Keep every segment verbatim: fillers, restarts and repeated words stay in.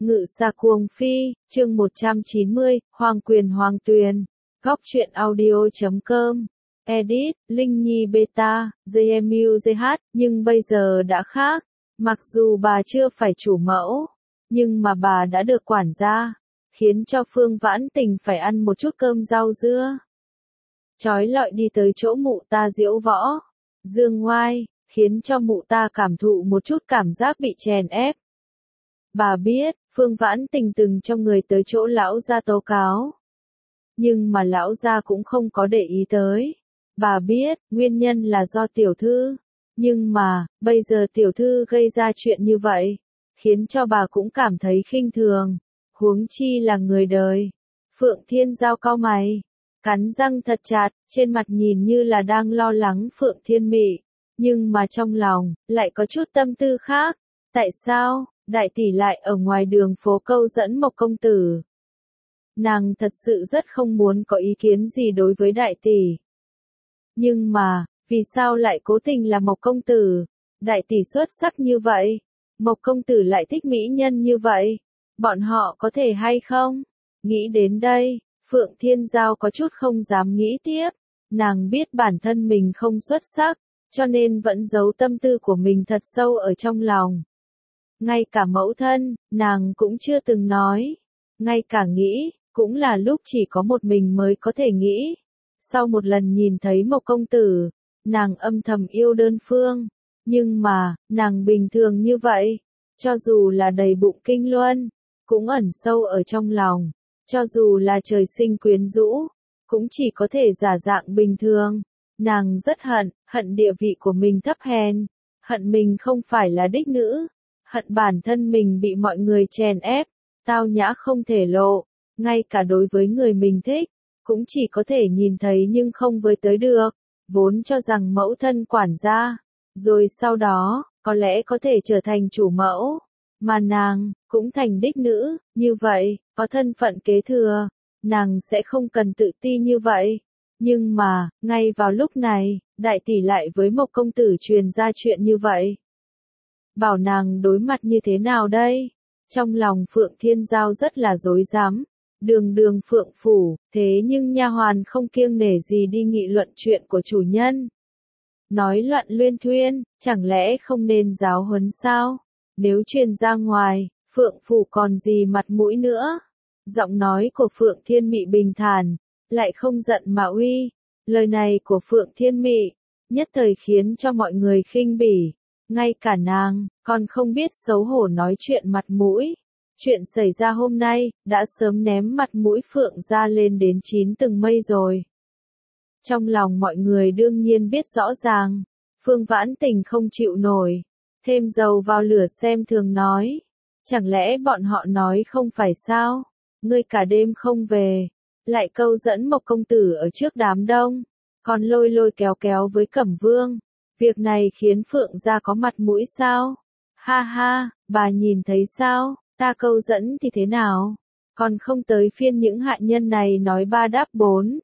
Ngự xa cuồng phi, chương một trăm chín mươi, Hoàng quyền Hoàng tuyền. Góc truyện audio chấm com. Edit, Linh Nhi Beta, gi em u giê hát, nhưng bây giờ đã khác. Mặc dù bà chưa phải chủ mẫu, nhưng mà bà đã được quản gia, khiến cho Phương Vãn Tình phải ăn một chút cơm rau dưa. Trói lọi đi tới chỗ mụ ta diễu võ, dương ngoai, khiến cho mụ ta cảm thụ một chút cảm giác bị chèn ép. Bà biết, Phương Vãn Tình từng cho người tới chỗ lão gia tố cáo. Nhưng mà lão gia cũng không có để ý tới. Bà biết, nguyên nhân là do tiểu thư. Nhưng mà, bây giờ tiểu thư gây ra chuyện như vậy, khiến cho bà cũng cảm thấy khinh thường. Huống chi là người đời. Phượng Thiên Giao cau mày, cắn răng thật chặt, trên mặt nhìn như là đang lo lắng Phượng Thiên Mị. Nhưng mà trong lòng, lại có chút tâm tư khác. Tại sao? Đại tỷ lại ở ngoài đường phố câu dẫn Mộc công tử. Nàng thật sự rất không muốn có ý kiến gì đối với đại tỷ. Nhưng mà, vì sao lại cố tình là Mộc công tử? Đại tỷ xuất sắc như vậy, Mộc công tử lại thích mỹ nhân như vậy. Bọn họ có thể hay không? Nghĩ đến đây, Phượng Thiên Giao có chút không dám nghĩ tiếp. Nàng biết bản thân mình không xuất sắc, cho nên vẫn giấu tâm tư của mình thật sâu ở trong lòng. Ngay cả mẫu thân, nàng cũng chưa từng nói. Ngay cả nghĩ, cũng là lúc chỉ có một mình mới có thể nghĩ. Sau một lần nhìn thấy Mộc công tử, nàng âm thầm yêu đơn phương. Nhưng mà, nàng bình thường như vậy, cho dù là đầy bụng kinh luân, cũng ẩn sâu ở trong lòng. Cho dù là trời sinh quyến rũ, cũng chỉ có thể giả dạng bình thường. Nàng rất hận, hận địa vị của mình thấp hèn, hận mình không phải là đích nữ. Hận bản thân mình bị mọi người chèn ép, tao nhã không thể lộ, ngay cả đối với người mình thích, cũng chỉ có thể nhìn thấy nhưng không với tới được, vốn cho rằng mẫu thân quản gia, rồi sau đó, có lẽ có thể trở thành chủ mẫu, mà nàng, cũng thành đích nữ, như vậy, có thân phận kế thừa, nàng sẽ không cần tự ti như vậy. Nhưng mà, ngay vào lúc này, đại tỷ lại với Mộc công tử truyền ra chuyện như vậy. Bảo nàng đối mặt như thế nào đây? Trong lòng Phượng Thiên Giao rất là rối rắm. Đường đường Phượng phủ, thế nhưng nha hoàn không kiêng nể gì đi nghị luận chuyện của chủ nhân. Nói loạn luyên thuyên, chẳng lẽ không nên giáo huấn sao? Nếu truyền ra ngoài, Phượng phủ còn gì mặt mũi nữa? Giọng nói của Phượng Thiên Mị bình thản, lại không giận mà uy. Lời này của Phượng Thiên Mị, nhất thời khiến cho mọi người khinh bỉ. Ngay cả nàng, còn không biết xấu hổ nói chuyện mặt mũi. Chuyện xảy ra hôm nay, đã sớm ném mặt mũi Phượng ra lên đến chín tầng mây rồi. Trong lòng mọi người đương nhiên biết rõ ràng, Phương Vãn Tình không chịu nổi. Thêm dầu vào lửa xem thường nói. Chẳng lẽ bọn họ nói không phải sao? Ngươi cả đêm không về, lại câu dẫn Mộc công tử ở trước đám đông, còn lôi lôi kéo kéo với Cẩm Vương. Việc này khiến Phượng gia có mặt mũi sao? Ha ha, bà nhìn thấy sao? Ta câu dẫn thì thế nào? Còn không tới phiên những hạ nhân này nói ba đáp bốn.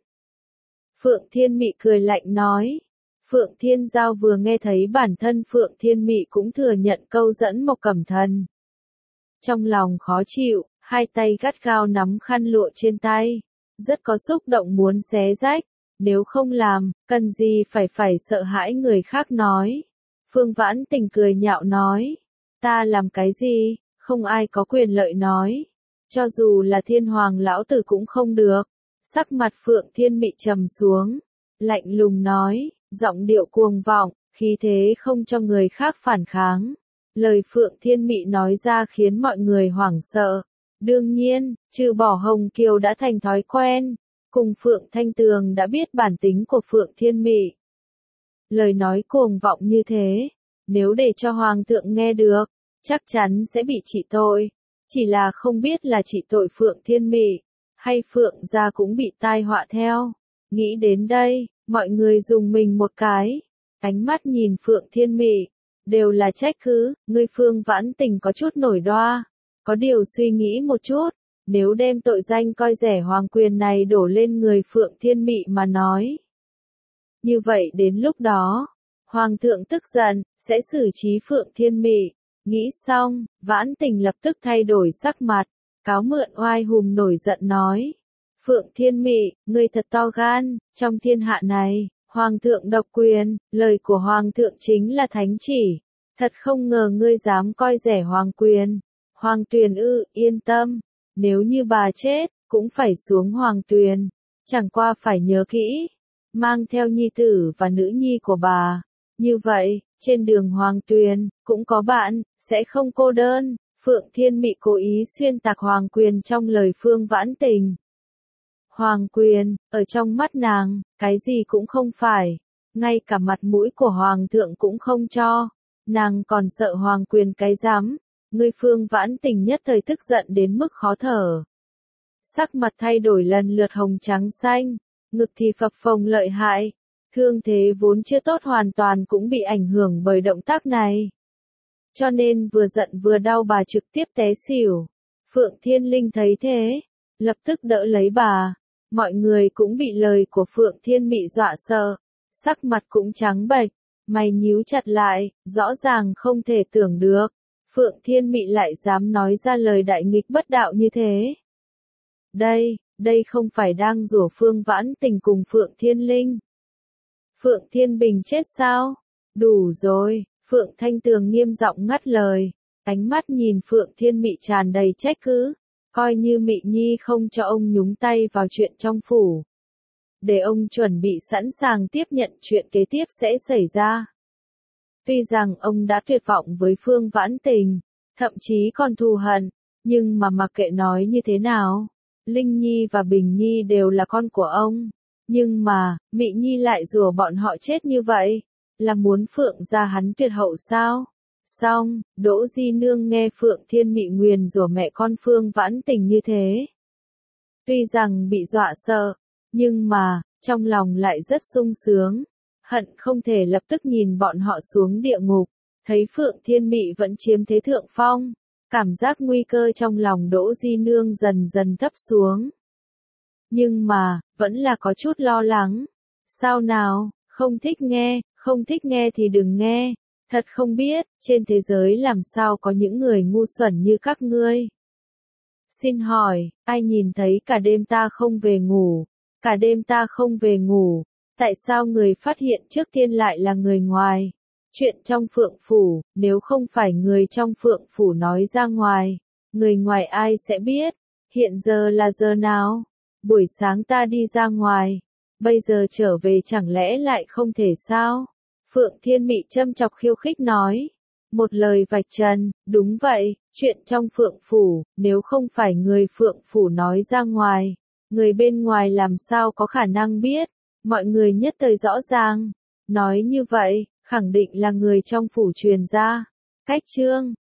Phượng Thiên Mị cười lạnh nói. Phượng Thiên Giao vừa nghe thấy bản thân Phượng Thiên Mị cũng thừa nhận câu dẫn Mộc Cẩm Thần. Trong lòng khó chịu, hai tay gắt gao nắm khăn lụa trên tay. Rất có xúc động muốn xé rách. Nếu không làm, cần gì phải phải sợ hãi người khác nói. Phương Vãn Tình cười nhạo nói. Ta làm cái gì, không ai có quyền lợi nói. Cho dù là thiên hoàng lão tử cũng không được. Sắc mặt Phượng Thiên Mị trầm xuống. Lạnh lùng nói, giọng điệu cuồng vọng, khí thế không cho người khác phản kháng. Lời Phượng Thiên Mị nói ra khiến mọi người hoảng sợ. Đương nhiên, trừ bỏ Hồng Kiều đã thành thói quen. Cùng Phượng Thanh Tường đã biết bản tính của Phượng Thiên Mị. Lời nói cuồng vọng như thế, nếu để cho Hoàng thượng nghe được, chắc chắn sẽ bị trị tội. Chỉ là không biết là trị tội Phượng Thiên Mị, hay Phượng gia cũng bị tai họa theo. Nghĩ đến đây, mọi người dùng mình một cái. Ánh mắt nhìn Phượng Thiên Mị, đều là trách cứ, ngươi Phương Vãn Tình có chút nổi đoa. Có điều suy nghĩ một chút. Nếu đem tội danh coi rẻ hoàng quyền này đổ lên người Phượng Thiên Mị mà nói. Như vậy đến lúc đó, Hoàng thượng tức giận, sẽ xử trí Phượng Thiên Mị. Nghĩ xong, Vãn Tình lập tức thay đổi sắc mặt, cáo mượn oai hùm nổi giận nói. Phượng Thiên Mị, ngươi thật to gan, trong thiên hạ này, Hoàng thượng độc quyền, lời của Hoàng thượng chính là thánh chỉ. Thật không ngờ ngươi dám coi rẻ Hoàng quyền. Hoàng Tuyền ư, yên tâm, nếu như bà chết, cũng phải xuống Hoàng Tuyền. Chẳng qua phải nhớ kỹ, mang theo nhi tử và nữ nhi của bà. Như vậy, trên đường Hoàng Tuyền, cũng có bạn, sẽ không cô đơn. Phượng Thiên Mị cố ý xuyên tạc Hoàng quyền trong lời Phương Vãn Tình. Hoàng quyền, ở trong mắt nàng, cái gì cũng không phải. Ngay cả mặt mũi của Hoàng thượng cũng không cho. Nàng còn sợ Hoàng quyền cái rắm. Ngươi Phương Vãn Tình nhất thời tức giận đến mức khó thở. Sắc mặt thay đổi lần lượt hồng trắng xanh, ngực thì phập phồng lợi hại. Thương thế vốn chưa tốt hoàn toàn cũng bị ảnh hưởng bởi động tác này. Cho nên vừa giận vừa đau bà trực tiếp té xỉu. Phượng Thiên Linh thấy thế, lập tức đỡ lấy bà. Mọi người cũng bị lời của Phượng Thiên Mị dọa sợ, sắc mặt cũng trắng bệch, mày nhíu chặt lại, rõ ràng không thể tưởng được. Phượng Thiên Mị lại dám nói ra lời đại nghịch bất đạo như thế. Đây, đây không phải đang rủa Phương Vãn Tình cùng Phượng Thiên Linh. Phượng Thiên Bình chết sao? Đủ rồi, Phượng Thanh Tường nghiêm giọng ngắt lời, ánh mắt nhìn Phượng Thiên Mị tràn đầy trách cứ, coi như Mị Nhi không cho ông nhúng tay vào chuyện trong phủ. Để ông chuẩn bị sẵn sàng tiếp nhận chuyện kế tiếp sẽ xảy ra. Tuy rằng ông đã tuyệt vọng với Phương Vãn Tình, thậm chí còn thù hận, nhưng mà mặc kệ nói như thế nào, Linh Nhi và Bình Nhi đều là con của ông. Nhưng mà, Mị Nhi lại rủa bọn họ chết như vậy, là muốn Phượng gia hắn tuyệt hậu sao? Xong, Đỗ Di Nương nghe Phượng Thiên Mị nguyền rủa mẹ con Phương Vãn Tình như thế. Tuy rằng bị dọa sợ, nhưng mà, trong lòng lại rất sung sướng, hận không thể lập tức nhìn bọn họ xuống địa ngục, thấy Phượng Thiên Mị vẫn chiếm thế thượng phong, cảm giác nguy cơ trong lòng Đỗ Di Nương dần dần thấp xuống. Nhưng mà, vẫn là có chút lo lắng. Sao nào, không thích nghe, không thích nghe thì đừng nghe. Thật không biết, trên thế giới làm sao có những người ngu xuẩn như các ngươi. Xin hỏi, ai nhìn thấy cả đêm ta không về ngủ, cả đêm ta không về ngủ, tại sao người phát hiện trước tiên lại là người ngoài? Chuyện trong Phượng Phủ, nếu không phải người trong Phượng Phủ nói ra ngoài, người ngoài ai sẽ biết? Hiện giờ là giờ nào? Buổi sáng ta đi ra ngoài, bây giờ trở về chẳng lẽ lại không thể sao? Phượng Thiên Mị châm chọc khiêu khích nói. Một lời vạch trần, đúng vậy, chuyện trong Phượng Phủ, nếu không phải người Phượng Phủ nói ra ngoài, người bên ngoài làm sao có khả năng biết? Mọi người nhất thời rõ ràng. Nói như vậy, khẳng định là người trong phủ truyền ra. Cách chương